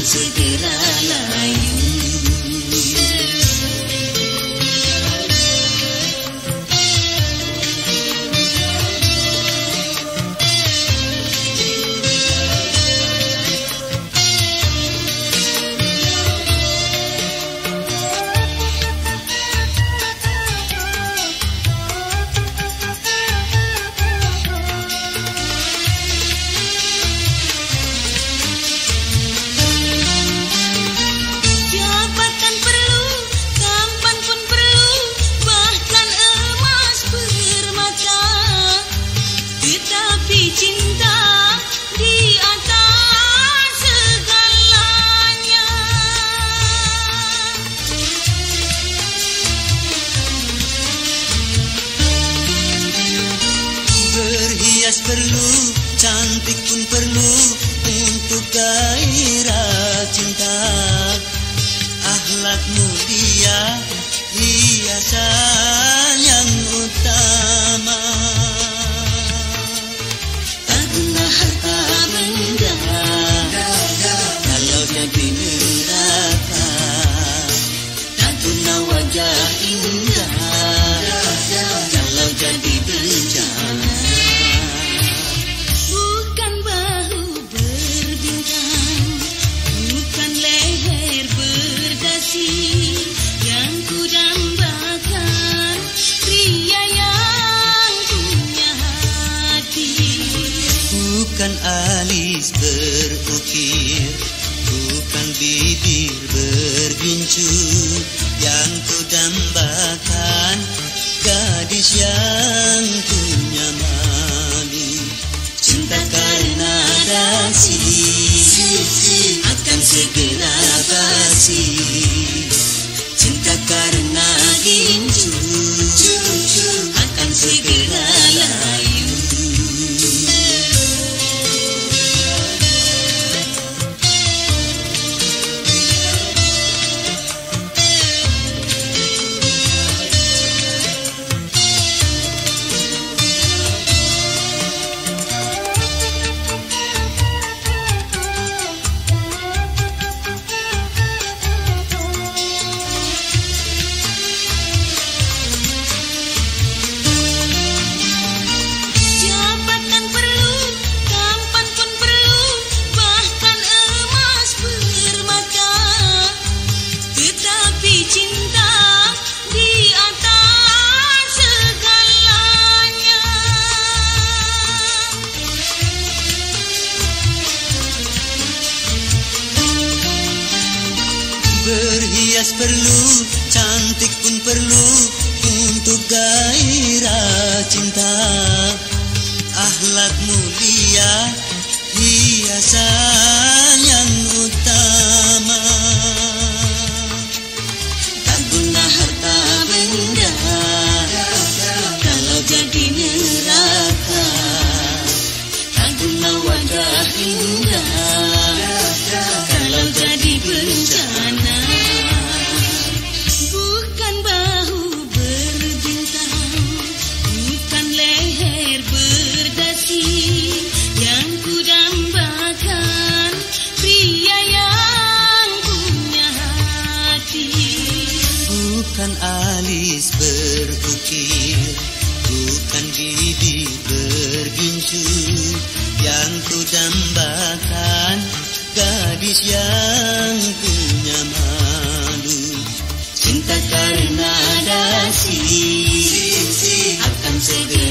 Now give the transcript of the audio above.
segera layu. Berhias perlu, cantik pun perlu untuk gairah cinta. Akhlak mulia, hiasan yang utama. Tak guna harta benda kalau jadi neraka. Tak guna wajah indah kalau jadi bencana. Bukan bahu berbintang, bukan leher berdasi yang ku dambakan, pria yang punya hati. Bukan alis berukir, bukan bibir bergincu yang ku dambakan, gadis yang punya malu. Cinta karena dasi akan segera basi. Cinta karena gincu akan segera layu. Berhias perlu, cantik pun perlu untuk gairah cinta. Akhlak mulia, hiasan yang utama. Tak guna harta benda kalau jadi neraka. Tak guna wajah indah kalau jadi bencana. Bukan bahu berbintang, bukan leher berdasi yang ku dambakan, pria yang punya hati. Bukan alis berukir, bukan bibir bergincu yang ku dambakan, gadis yang punya malu. Cinta karena dasi akan segera